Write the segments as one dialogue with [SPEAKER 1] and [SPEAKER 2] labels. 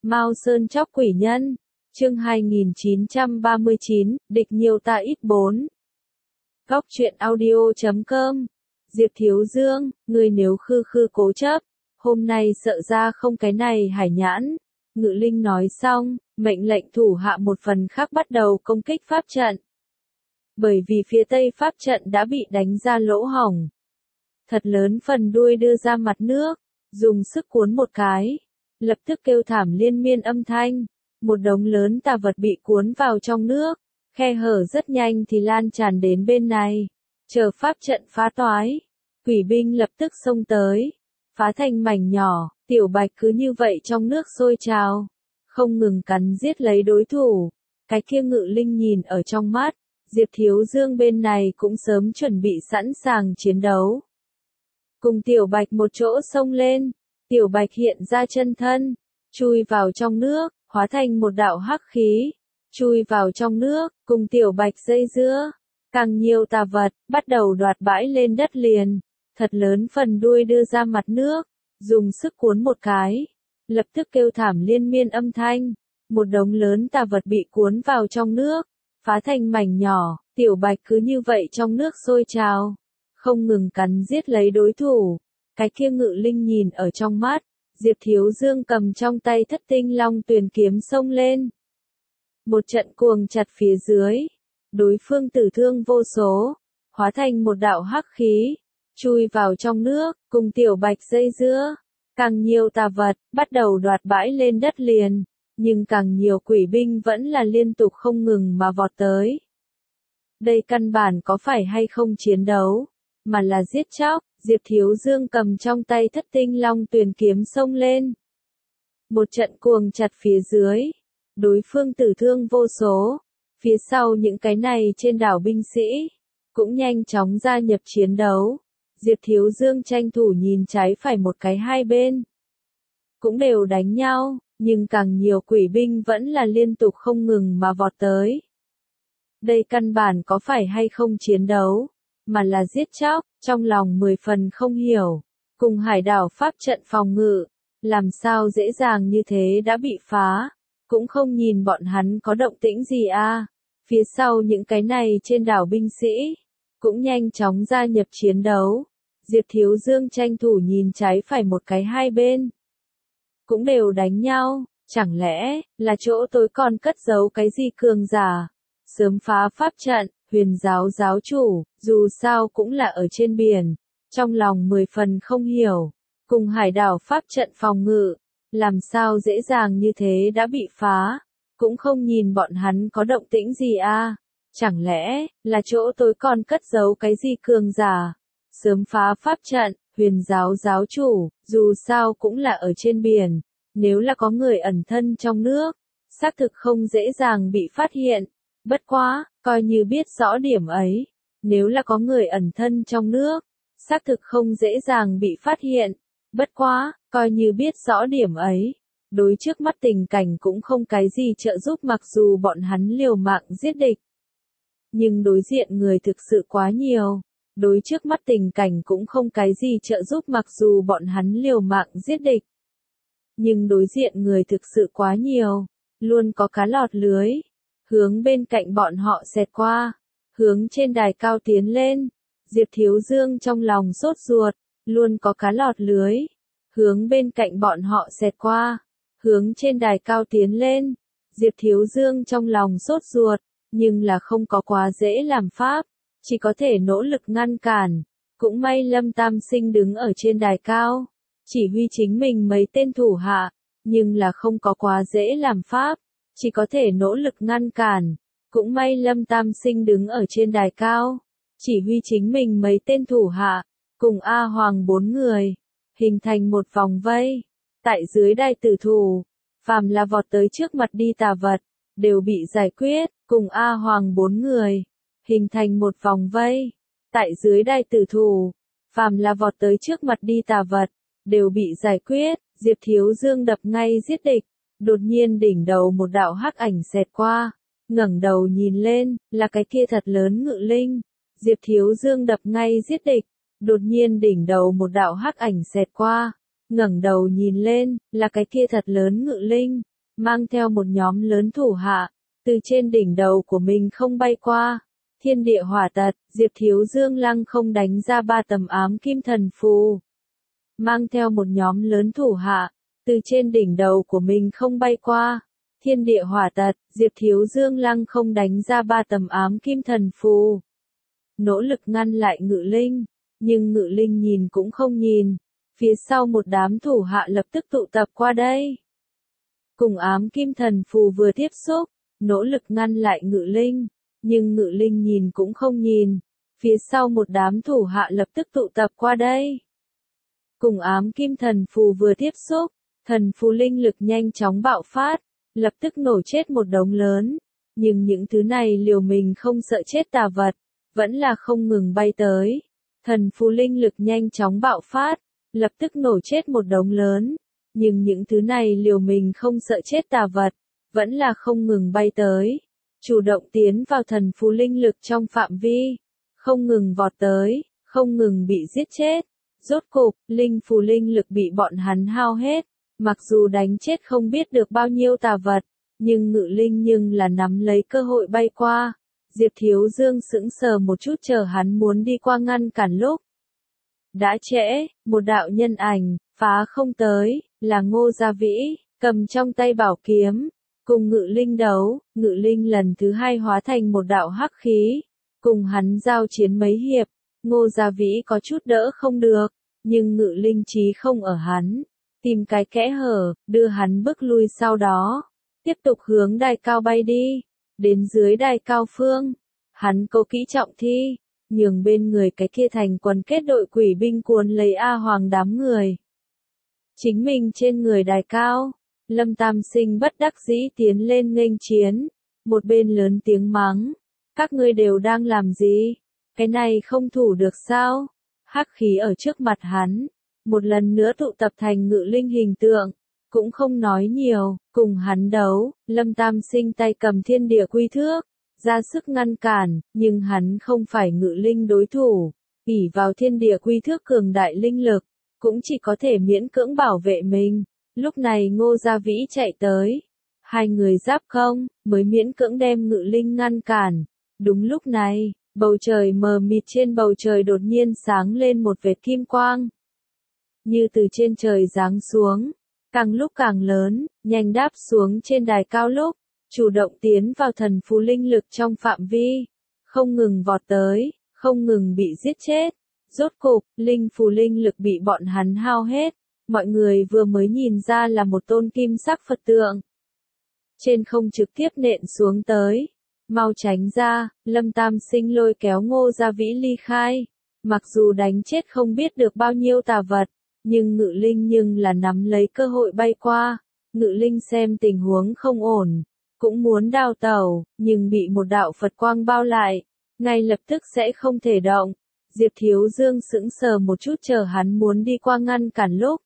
[SPEAKER 1] Mao Sơn Chóc Quỷ Nhân, chương 2939, địch nhiều ta ít 4. Góc truyện audio.com. Diệp Thiếu Dương, ngươi nếu khư khư cố chấp, hôm nay sợ ra không cái này hải nhãn. Ngự Linh nói xong, mệnh lệnh thủ hạ một phần khác bắt đầu công kích pháp trận. Bởi vì phía tây pháp trận đã bị đánh ra lỗ hổng. Thật lớn phần đuôi đưa ra mặt nước, dùng sức cuốn một cái. Lập tức kêu thảm liên miên âm thanh, một đống lớn tà vật bị cuốn vào trong nước, khe hở rất nhanh thì lan tràn đến bên này, chờ pháp trận phá toái, quỷ binh lập tức xông tới, phá thành mảnh nhỏ, Tiểu Bạch cứ như vậy trong nước sôi trào, không ngừng cắn giết lấy đối thủ, cái kia Ngự Linh nhìn ở trong mắt, Diệp Thiếu Dương bên này cũng sớm chuẩn bị sẵn sàng chiến đấu. Cùng Tiểu Bạch một chỗ xông lên. Tiểu Bạch hiện ra chân thân, chui vào trong nước, hóa thành một đạo hắc khí, chui vào trong nước, cùng Tiểu Bạch dây dưa. Càng nhiều tà vật, bắt đầu đoạt bãi lên đất liền, thật lớn phần đuôi đưa ra mặt nước, dùng sức cuốn một cái, lập tức kêu thảm liên miên âm thanh, một đống lớn tà vật bị cuốn vào trong nước, phá thành mảnh nhỏ, Tiểu Bạch cứ như vậy trong nước sôi trào, không ngừng cắn giết lấy đối thủ. Cái kia Ngự Linh nhìn ở trong mắt, Diệp Thiếu Dương cầm trong tay Thất Tinh Long Tuyền kiếm xông lên. Một trận cuồng chặt phía dưới, đối phương tử thương vô số, hóa thành một đạo hắc khí, chui vào trong nước, cùng Tiểu Bạch dây dưa. Càng nhiều tà vật, bắt đầu đoạt bãi lên đất liền, nhưng càng nhiều quỷ binh vẫn là liên tục không ngừng mà vọt tới. Đây căn bản có phải hay không chiến đấu, mà là giết chóc. Diệp Thiếu Dương cầm trong tay Thất Tinh Long Tuyền kiếm xông lên. Một trận cuồng chặt phía dưới, đối phương tử thương vô số, phía sau những cái này trên đảo binh sĩ, cũng nhanh chóng gia nhập chiến đấu. Diệp Thiếu Dương tranh thủ nhìn trái phải một cái hai bên, cũng đều đánh nhau, nhưng càng nhiều quỷ binh vẫn là liên tục không ngừng mà vọt tới. Đây căn bản có phải hay không chiến đấu, mà là giết chóc, trong lòng 10 phần không hiểu, cùng hải đảo pháp trận phòng ngự, làm sao dễ dàng như thế đã bị phá, cũng không nhìn bọn hắn có động tĩnh gì à, phía sau những cái này trên đảo binh sĩ, cũng nhanh chóng gia nhập chiến đấu, Diệp Thiếu Dương tranh thủ nhìn trái phải một cái hai bên, cũng đều đánh nhau, chẳng lẽ, là chỗ tối còn cất giấu cái gì cường giả, sớm phá pháp trận. Huyền giáo giáo chủ, dù sao cũng là ở trên biển, trong lòng 10 phần không hiểu, cùng hải đảo pháp trận phòng ngự, làm sao dễ dàng như thế đã bị phá, cũng không nhìn bọn hắn có động tĩnh gì à, chẳng lẽ, là chỗ tối còn cất giấu cái gì cường giả, sớm phá pháp trận, huyền giáo giáo chủ, dù sao cũng là ở trên biển, nếu là có người ẩn thân trong nước, xác thực không dễ dàng bị phát hiện. Bất quá, coi như biết rõ điểm ấy, nếu là có người ẩn thân trong nước, xác thực không dễ dàng bị phát hiện. Bất quá, coi như biết rõ điểm ấy, đối trước mắt tình cảnh cũng không cái gì trợ giúp mặc dù bọn hắn liều mạng giết địch. Nhưng đối diện người thực sự quá nhiều, đối trước mắt tình cảnh cũng không cái gì trợ giúp mặc dù bọn hắn liều mạng giết địch. Nhưng đối diện người thực sự quá nhiều, luôn có cá lọt lưới. Hướng bên cạnh bọn họ xẹt qua, hướng trên đài cao tiến lên, Diệp Thiếu Dương trong lòng sốt ruột, luôn có cá lọt lưới, hướng bên cạnh bọn họ xẹt qua, hướng trên đài cao tiến lên, Diệp Thiếu Dương trong lòng sốt ruột, nhưng là không có quá dễ làm pháp, chỉ có thể nỗ lực ngăn cản, cũng may Lâm Tam Sinh đứng ở trên đài cao, chỉ huy chính mình mấy tên thủ hạ, nhưng là không có quá dễ làm pháp. Chỉ có thể nỗ lực ngăn cản, cũng may Lâm Tam Sinh đứng ở trên đài cao, chỉ huy chính mình mấy tên thủ hạ, cùng A Hoàng 4 người, hình thành một vòng vây, tại dưới đài tử thủ, phàm là vọt tới trước mặt đi tà vật, đều bị giải quyết, cùng A Hoàng 4 người, hình thành một vòng vây, tại dưới đài tử thủ, phàm là vọt tới trước mặt đi tà vật, đều bị giải quyết, Diệp Thiếu Dương đập ngay giết địch. Đột nhiên đỉnh đầu một đạo hắc ảnh xẹt qua, ngẩng đầu nhìn lên, là cái kia thật lớn Ngự Linh. Diệp Thiếu Dương đập ngay giết địch, đột nhiên đỉnh đầu một đạo hắc ảnh xẹt qua, ngẩng đầu nhìn lên, là cái kia thật lớn Ngự Linh. mang theo một nhóm lớn thủ hạ, từ trên đỉnh đầu của mình không bay qua. Thiên địa hỏa tật, Diệp Thiếu Dương lăng không đánh ra 3 tấm ám kim thần phù. Mang theo một nhóm lớn thủ hạ, từ trên đỉnh đầu của mình không bay qua. Thiên địa hỏa tật, Diệp Thiếu Dương lăng không đánh ra 3 tấm ám kim thần phù. Nỗ lực ngăn lại Ngự Linh, nhưng Ngự Linh nhìn cũng không nhìn. Phía sau một đám thủ hạ lập tức tụ tập qua đây. Cùng ám kim thần phù vừa tiếp xúc, nỗ lực ngăn lại Ngự Linh, nhưng Ngự Linh nhìn cũng không nhìn. Phía sau một đám thủ hạ lập tức tụ tập qua đây. Cùng ám kim thần phù vừa tiếp xúc, thần phù linh lực nhanh chóng bạo phát, lập tức nổ chết một đống lớn. Nhưng những thứ này liều mình không sợ chết tà vật, vẫn là không ngừng bay tới. Thần phù linh lực nhanh chóng bạo phát, lập tức nổ chết một đống lớn. Nhưng những thứ này liều mình không sợ chết tà vật, vẫn là không ngừng bay tới. Chủ động tiến vào thần phù linh lực trong phạm vi, không ngừng vọt tới, không ngừng bị giết chết. Rốt cục, linh phù linh lực bị bọn hắn hao hết. Mặc dù đánh chết không biết được bao nhiêu tà vật, nhưng Ngự Linh nhưng là nắm lấy cơ hội bay qua. Diệp Thiếu Dương sững sờ một chút chờ hắn muốn đi qua ngăn cản lúc. Đã trễ, một đạo nhân ảnh, phá không tới, là Ngô Gia Vĩ, cầm trong tay bảo kiếm, cùng Ngự Linh đấu. Ngự Linh lần thứ 2 hóa thành một đạo hắc khí, cùng hắn giao chiến mấy hiệp. Ngô Gia Vĩ có chút đỡ không được, nhưng Ngự Linh chí không ở hắn, tìm cái kẽ hở, đưa hắn bước lui, sau đó tiếp tục hướng đài cao bay đi. Đến dưới đài cao phương, hắn cố kỹ trọng thi, nhường bên người cái kia thành quần kết đội quỷ binh cuốn lấy A Hoàng đám người. Chính mình trên người đài cao, Lâm Tam Sinh bất đắc dĩ tiến lên nghênh chiến, một bên lớn tiếng mắng, các ngươi đều đang làm gì? Cái này không thủ được sao? Hắc khí ở trước mặt hắn, một lần nữa tụ tập thành Ngự Linh hình tượng, cũng không nói nhiều, cùng hắn đấu. Lâm Tam Sinh tay cầm thiên địa quy thước, ra sức ngăn cản, nhưng hắn không phải Ngự Linh đối thủ, ỷ vào thiên địa quy thước cường đại linh lực, cũng chỉ có thể miễn cưỡng bảo vệ mình. Lúc này Ngô Gia Vĩ chạy tới, hai người giáp công, mới miễn cưỡng đem Ngự Linh ngăn cản. Đúng lúc này, bầu trời mờ mịt, trên bầu trời đột nhiên sáng lên một vệt kim quang, như từ trên trời giáng xuống, càng lúc càng lớn, nhanh đáp xuống trên đài cao lúc, chủ động tiến vào thần phù linh lực trong phạm vi, không ngừng vọt tới, không ngừng bị giết chết. Rốt cục, linh phù linh lực bị bọn hắn hao hết, mọi người vừa mới nhìn ra là một tôn kim sắc Phật tượng. Trên không trực tiếp nện xuống tới. Mau tránh ra, Lâm Tam Sinh lôi kéo Ngô Gia Vĩ ly khai. Mặc dù đánh chết không biết được bao nhiêu tà vật, nhưng Ngự Linh nhưng là nắm lấy cơ hội bay qua. Ngự Linh xem tình huống không ổn, cũng muốn đào tẩu, nhưng bị một đạo Phật quang bao lại, ngay lập tức sẽ không thể động. Diệp Thiếu Dương sững sờ một chút chờ hắn muốn đi qua ngăn cản lúc.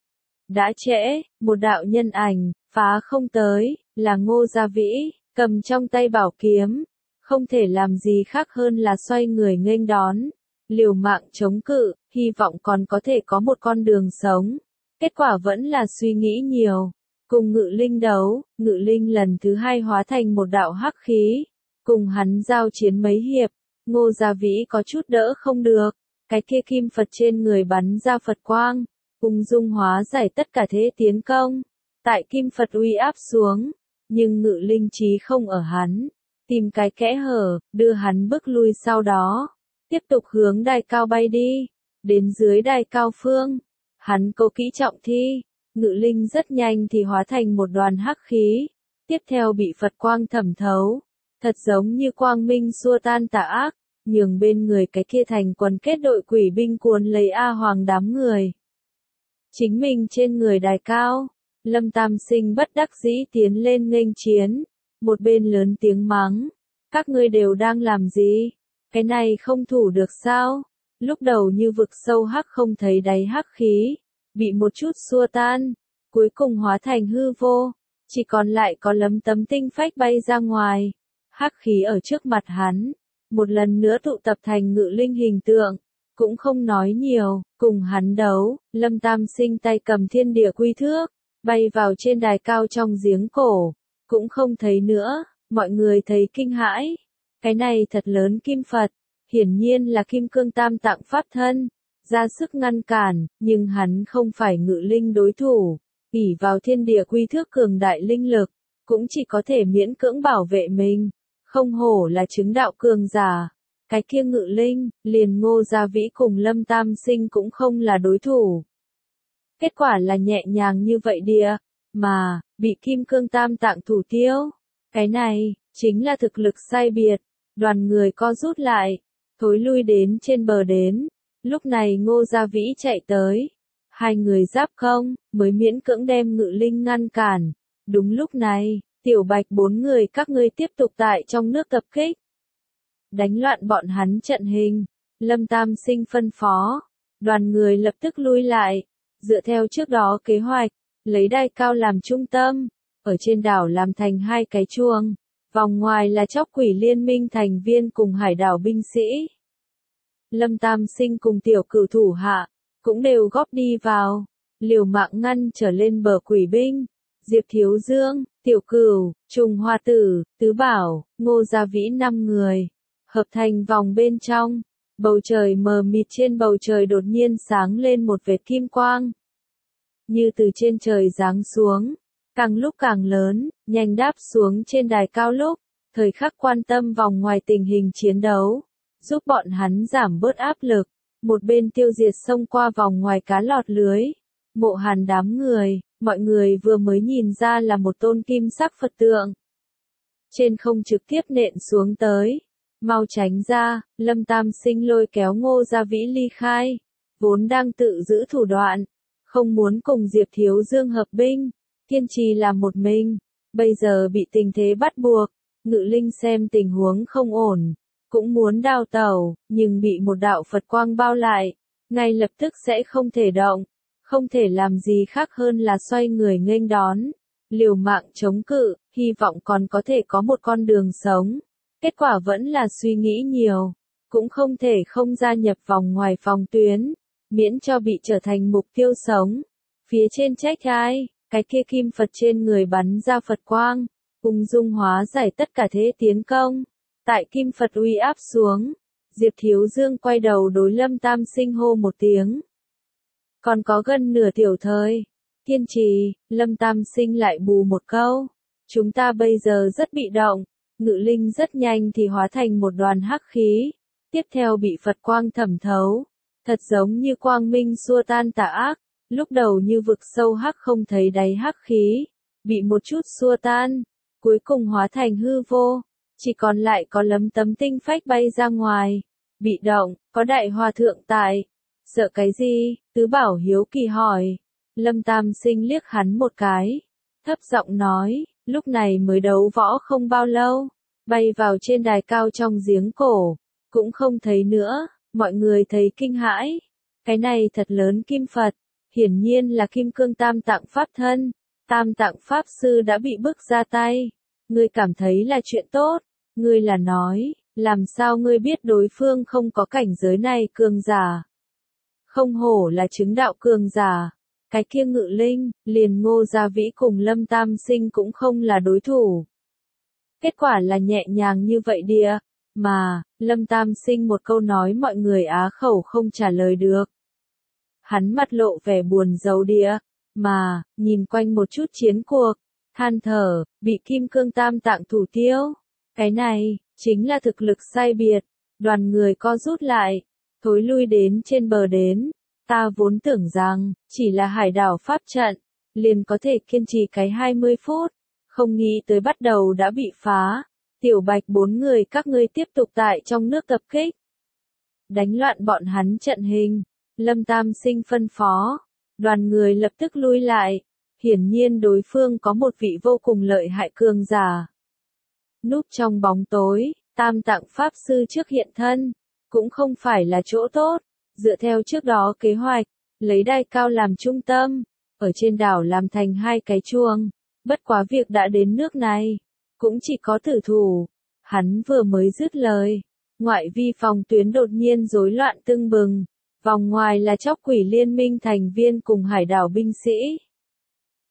[SPEAKER 1] Đã trễ, một đạo nhân ảnh, phá không tới, là Ngô Gia Vĩ, cầm trong tay bảo kiếm, không thể làm gì khác hơn là xoay người nghênh đón, liều mạng chống cự, hy vọng còn có thể có một con đường sống. Kết quả vẫn là suy nghĩ nhiều, cùng Ngự Linh đấu. Ngự Linh lần thứ 2 hóa thành một đạo hắc khí, cùng hắn giao chiến mấy hiệp. Ngô Gia Vĩ có chút đỡ không được, cái kia kim Phật trên người bắn ra Phật quang, ung dung hóa giải tất cả thế tiến công. Tại kim Phật uy áp xuống, nhưng Ngự Linh chí không ở hắn, tìm cái kẽ hở, đưa hắn bước lui, sau đó tiếp tục hướng đài cao bay đi. Đến dưới đài cao phương, hắn cố kỹ trọng thi, Ngự Linh rất nhanh thì hóa thành một đoàn hắc khí, tiếp theo bị Phật quang thẩm thấu, thật giống như quang minh xua tan tà ác, nhường bên người cái kia thành quần kết đội quỷ binh cuốn lấy A Hoàng đám người. Chính mình trên người đài cao, Lâm Tam Sinh bất đắc dĩ tiến lên nghênh chiến, một bên lớn tiếng mắng, các ngươi đều đang làm gì? Cái này không thủ được sao? Lúc đầu như vực sâu hắc không thấy đáy hắc khí, bị một chút xua tan, cuối cùng hóa thành hư vô, chỉ còn lại có lấm tấm tinh phách bay ra ngoài. Hắc khí ở trước mặt hắn, một lần nữa tụ tập thành Ngự Linh hình tượng, cũng không nói nhiều, cùng hắn đấu. Lâm Tam Sinh tay cầm thiên địa quy thước, bay vào trên đài cao trong giếng cổ, cũng không thấy nữa, mọi người thấy kinh hãi. Cái này thật lớn kim Phật, hiển nhiên là kim cương tam tạng pháp thân, ra sức ngăn cản, nhưng hắn không phải ngự linh đối thủ, ỷ vào thiên địa quy thước cường đại linh lực, cũng chỉ có thể miễn cưỡng bảo vệ mình, không hổ là chứng đạo cường giả. Cái kia ngự linh, liền Ngô Gia Vĩ cùng Lâm Tam Sinh cũng không là đối thủ. Kết quả là nhẹ nhàng như vậy địa, mà, bị kim cương tam tạng thủ tiêu. Cái này, chính là thực lực sai biệt, đoàn người co rút lại, thối lui đến trên bờ đến. Lúc này Ngô Gia Vĩ chạy tới, hai người giáp không, mới miễn cưỡng đem ngự linh ngăn cản. Đúng lúc này, Tiểu Bạch bốn người các ngươi tiếp tục tại trong nước tập kích. Đánh loạn bọn hắn trận hình, Lâm Tam Sinh phân phó, đoàn người lập tức lui lại, dựa theo trước đó kế hoạch, lấy đài cao làm trung tâm, ở trên đảo làm thành hai cái chuông, vòng ngoài là Chóc Quỷ Liên Minh thành viên cùng hải đảo binh sĩ. Lâm Tam Sinh cùng tiểu cửu thủ hạ, cũng đều góp đi vào, liều mạng ngăn trở lên bờ quỷ binh. Diệp Thiếu Dương, Tiểu Cửu, Trùng Hoa Tử, Tứ Bảo, Ngô Gia Vĩ 5 người, hợp thành vòng bên trong, bầu trời mờ mịt, trên bầu trời đột nhiên sáng lên một vệt kim quang. Như từ trên trời giáng xuống, càng lúc càng lớn, nhanh đáp xuống trên đài cao lúc, thời khắc quan tâm vòng ngoài tình hình chiến đấu, giúp bọn hắn giảm bớt áp lực, một bên tiêu diệt xông qua vòng ngoài cá lọt lưới. Mộ Hàn đám người, mọi người vừa mới nhìn ra là một tôn kim sắc Phật tượng. Trên không trực tiếp nện xuống tới. Mau tránh ra, Lâm Tam Sinh lôi kéo Ngô Gia Vĩ ly khai. Vốn đang tự giữ thủ đoạn, không muốn cùng Diệp Thiếu Dương hợp binh, kiên trì làm một mình. Bây giờ bị tình thế bắt buộc, Ngự Linh xem tình huống không ổn, cũng muốn đào tẩu, nhưng bị một đạo Phật quang bao lại, ngay lập tức sẽ không thể động. Không thể làm gì khác hơn là xoay người nghênh đón, liều mạng chống cự, hy vọng còn có thể có một con đường sống. Kết quả vẫn là suy nghĩ nhiều, cũng không thể không gia nhập vòng ngoài phòng tuyến, miễn cho bị trở thành mục tiêu sống. Phía trên trách ai, cái kia kim Phật trên người bắn ra Phật quang, ung dung hóa giải tất cả thế tiến công. Tại kim Phật uy áp xuống, Diệp Thiếu Dương quay đầu đối Lâm Tam Sinh hô một tiếng. Còn có gần nửa tiểu thời, kiên trì, Lâm Tam Sinh lại bù một câu. Chúng ta bây giờ rất bị động, Ngự Linh rất nhanh thì hóa thành một đoàn hắc khí, tiếp theo bị Phật quang thẩm thấu, thật giống như quang minh xua tan tà ác, lúc đầu như vực sâu hắc không thấy đáy hắc khí, bị một chút xua tan, cuối cùng hóa thành hư vô, chỉ còn lại có lấm tấm tinh phách bay ra ngoài. Bị động, có đại hòa thượng tại. Sợ cái gì? Tứ Bảo hiếu kỳ hỏi. Lâm Tam Sinh liếc hắn một cái, thấp giọng nói, lúc này mới đấu võ không bao lâu, bay vào trên đài cao trong giếng cổ, cũng không thấy nữa, mọi người thấy kinh hãi. Cái này thật lớn kim Phật, hiển nhiên là kim cương tam tạng pháp thân, tam tạng pháp sư đã bị bức ra tay. Ngươi cảm thấy là chuyện tốt, ngươi là nói, làm sao ngươi biết đối phương không có cảnh giới này cường giả? Không hổ là chứng đạo cường giả, cái kia Ngự Linh, liền Ngô Gia Vĩ cùng Lâm Tam Sinh cũng không là đối thủ. Kết quả là nhẹ nhàng như vậy địa, mà, Lâm Tam Sinh một câu nói mọi người á khẩu không trả lời được. Hắn mặt lộ vẻ buồn rầu địa, mà, nhìn quanh một chút chiến cuộc, than thở, bị kim cương tam tạng thủ tiêu. Cái này, chính là thực lực sai biệt, đoàn người co rút lại, thối lui đến trên bờ đến. Ta vốn tưởng rằng, chỉ là hải đảo pháp trận, liền có thể kiên trì cái 20 phút, không nghĩ tới bắt đầu đã bị phá. Tiểu Bạch bốn người các ngươi tiếp tục tại trong nước tập kích. Đánh loạn bọn hắn trận hình, Lâm Tam Sinh phân phó, đoàn người lập tức lui lại, hiển nhiên đối phương có một vị vô cùng lợi hại cường giả. Núp trong bóng tối, tam tạng pháp sư trước hiện thân, cũng không phải là chỗ tốt. Dựa theo trước đó kế hoạch, lấy đài cao làm trung tâm, ở trên đảo làm thành hai cái chuông, bất quá việc đã đến nước này, cũng chỉ có tử thủ. Hắn vừa mới dứt lời, ngoại vi phòng tuyến đột nhiên rối loạn tưng bừng, vòng ngoài là Chóc Quỷ Liên Minh thành viên cùng hải đảo binh sĩ.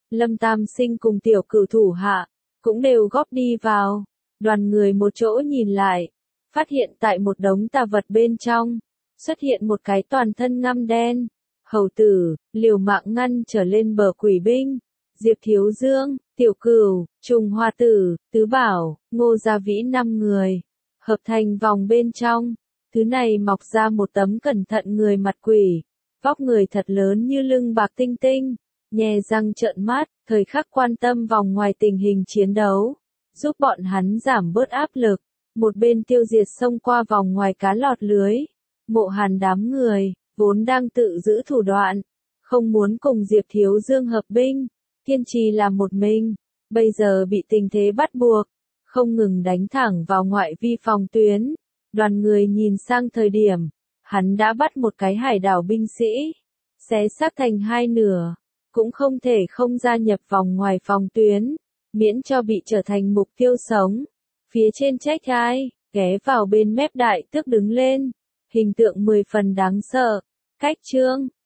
[SPEAKER 1] Lâm Tam Sinh cùng tiểu cửu thủ hạ, cũng đều góp đi vào. Đoàn người một chỗ nhìn lại, phát hiện tại một đống tà vật bên trong, xuất hiện một cái toàn thân ngăm đen. Hầu tử, liều mạng ngăn trở lên bờ quỷ binh. Diệp Thiếu Dương, Tiểu Cửu, Trùng Hoa Tử, Tứ Bảo, Ngô Gia Vĩ 5 người, hợp thành vòng bên trong. Thứ này mọc ra một tấm cẩn thận người mặt quỷ, vóc người thật lớn như lưng bạc tinh tinh, nhè răng trợn mắt, thời khắc quan tâm vòng ngoài tình hình chiến đấu, giúp bọn hắn giảm bớt áp lực, một bên tiêu diệt xông qua vòng ngoài cá lọt lưới. Mộ Hàn đám người, vốn đang tự giữ thủ đoạn, không muốn cùng Diệp Thiếu Dương hợp binh, kiên trì làm một mình, bây giờ bị tình thế bắt buộc, không ngừng đánh thẳng vào ngoại vi phòng tuyến. Đoàn người nhìn sang thời điểm, hắn đã bắt một cái hải đảo binh sĩ, xé xác thành hai nửa, cũng không thể không gia nhập vòng ngoài phòng tuyến, miễn cho bị trở thành mục tiêu sống. Phía trên trách ai, ghé vào bên mép đại tước đứng lên, hình tượng 10 phần đáng sợ. Cách chương